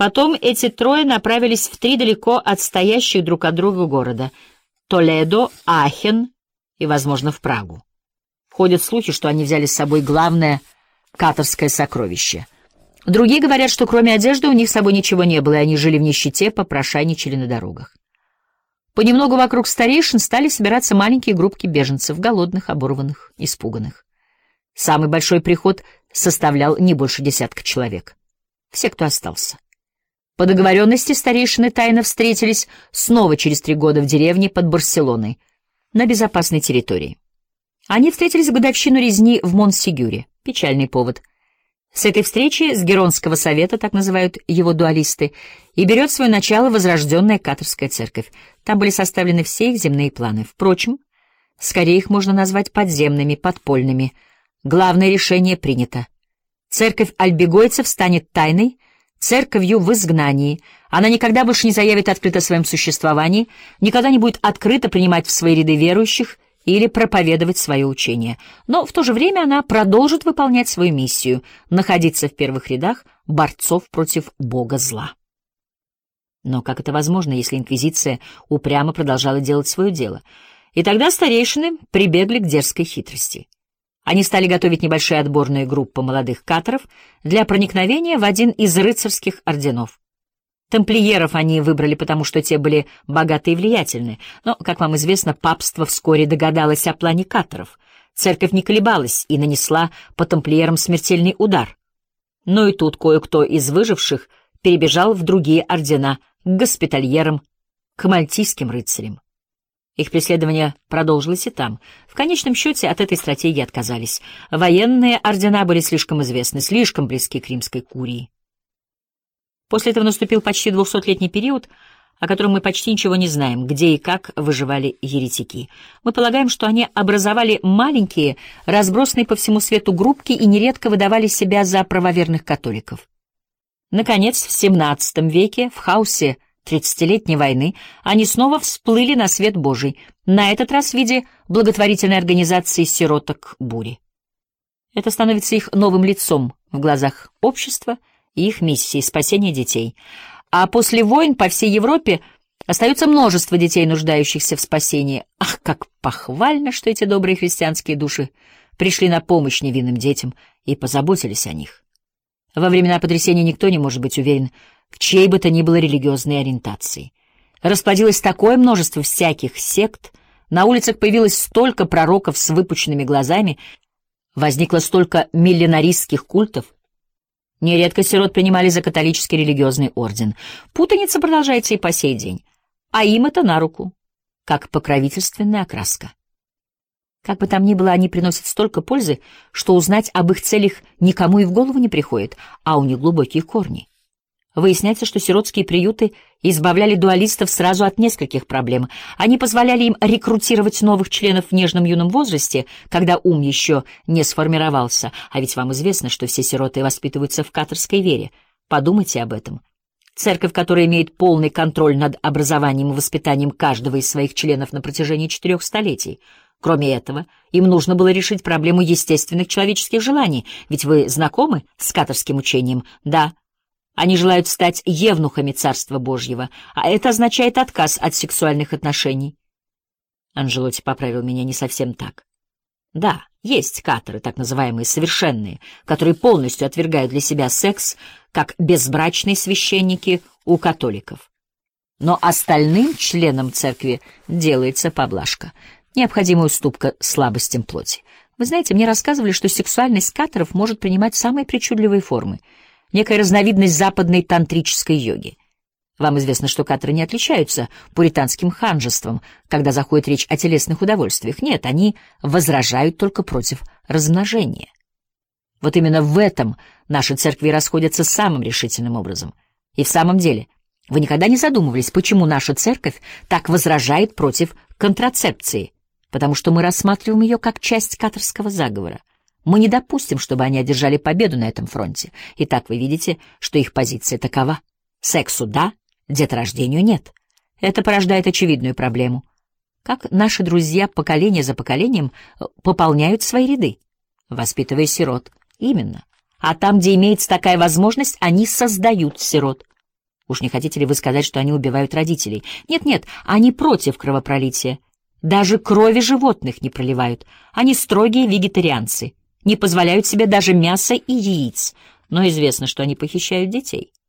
Потом эти трое направились в три далеко отстоящих друг от друга города — Толедо, Ахен и, возможно, в Прагу. Ходят слухи, что они взяли с собой главное каторское сокровище. Другие говорят, что кроме одежды у них с собой ничего не было, и они жили в нищете, попрошайничали на дорогах. Понемногу вокруг старейшин стали собираться маленькие группки беженцев, голодных, оборванных, испуганных. Самый большой приход составлял не больше 10 человек. Все, кто остался. По договоренности старейшины тайно встретились снова через 3 года в деревне под Барселоной, на безопасной территории. Они встретились в годовщину резни в Монсигюре. Печальный повод. С этой встречи, с Геронского совета, так называют его дуалисты, и берет свое начало возрожденная каторская церковь. Там были составлены все их земные планы. Впрочем, скорее их можно назвать подземными, подпольными. Главное решение принято. Церковь альбегойцев станет тайной, церковью в изгнании. Она никогда больше не заявит открыто о своем существовании, никогда не будет открыто принимать в свои ряды верующих или проповедовать свое учение. Но в то же время она продолжит выполнять свою миссию — находиться в первых рядах борцов против бога зла. Но как это возможно, если инквизиция упрямо продолжала делать свое дело? И тогда старейшины прибегли к дерзкой хитрости. Они стали готовить небольшие отборные группы молодых каторов для проникновения в один из рыцарских орденов. Тамплиеров они выбрали, потому что те были богаты и влиятельны. Но, как вам известно, папство вскоре догадалось о плане каторов. Церковь не колебалась и нанесла по тамплиерам смертельный удар. Но и тут кое-кто из выживших перебежал в другие ордена, к госпитальерам, к мальтийским рыцарям. Их преследование продолжилось и там. В конечном счете от этой стратегии отказались. Военные ордена были слишком известны, слишком близки к римской курии. После этого наступил почти 200-летний период, о котором мы почти ничего не знаем, где и как выживали еретики. Мы полагаем, что они образовали маленькие, разбросанные по всему свету группки и нередко выдавали себя за правоверных католиков. Наконец, в XVII веке, в хаосе 30-летней войны, они снова всплыли на свет Божий, на этот раз в виде благотворительной организации сироток Бури. Это становится их новым лицом в глазах общества и их миссии спасения детей. А после войн по всей Европе остается множество детей, нуждающихся в спасении. Ах, как похвально, что эти добрые христианские души пришли на помощь невинным детям и позаботились о них. Во времена потрясения никто не может быть уверен в чьей бы то ни было религиозной ориентации. Расплодилось такое множество всяких сект, на улицах появилось столько пророков с выпученными глазами, возникло столько миллинаристских культов. Нередко сирот принимали за католический религиозный орден. Путаница продолжается и по сей день, а им это на руку, как покровительственная окраска. Как бы там ни было, они приносят столько пользы, что узнать об их целях никому и в голову не приходит, а у них глубокие корни. Выясняется, что сиротские приюты избавляли дуалистов сразу от нескольких проблем. Они позволяли им рекрутировать новых членов в нежном юном возрасте, когда ум еще не сформировался. А ведь вам известно, что все сироты воспитываются в каторской вере. Подумайте об этом. Церковь, которая имеет полный контроль над образованием и воспитанием каждого из своих членов на протяжении 4 столетий. Кроме этого, им нужно было решить проблему естественных человеческих желаний. Ведь вы знакомы с каторским учением? Да. Они желают стать евнухами Царства Божьего, а это означает отказ от сексуальных отношений. Анжелотти поправил меня: не совсем так. Да, есть каторы, так называемые совершенные, которые полностью отвергают для себя секс, как безбрачные священники у католиков. Но остальным членам церкви делается поблажка, необходимая уступка слабостям плоти. Вы знаете, мне рассказывали, что сексуальность каторов может принимать самые причудливые формы, некая разновидность западной тантрической йоги. Вам известно, что каторы не отличаются пуританским ханжеством, когда заходит речь о телесных удовольствиях. Нет, они возражают только против размножения. Вот именно в этом наши церкви расходятся самым решительным образом. И в самом деле, вы никогда не задумывались, почему наша церковь так возражает против контрацепции? Потому что мы рассматриваем ее как часть каторского заговора. Мы не допустим, чтобы они одержали победу на этом фронте. Итак, вы видите, что их позиция такова. Сексу — да, деторождению — нет. Это порождает очевидную проблему. Как наши друзья поколение за поколением пополняют свои ряды, воспитывая сирот? Именно. А там, где имеется такая возможность, они создают сирот. Уж не хотите ли вы сказать, что они убивают родителей? Нет, они против кровопролития. Даже крови животных не проливают. Они строгие вегетарианцы, не позволяют себе даже мяса и яиц, но известно, что они похищают детей.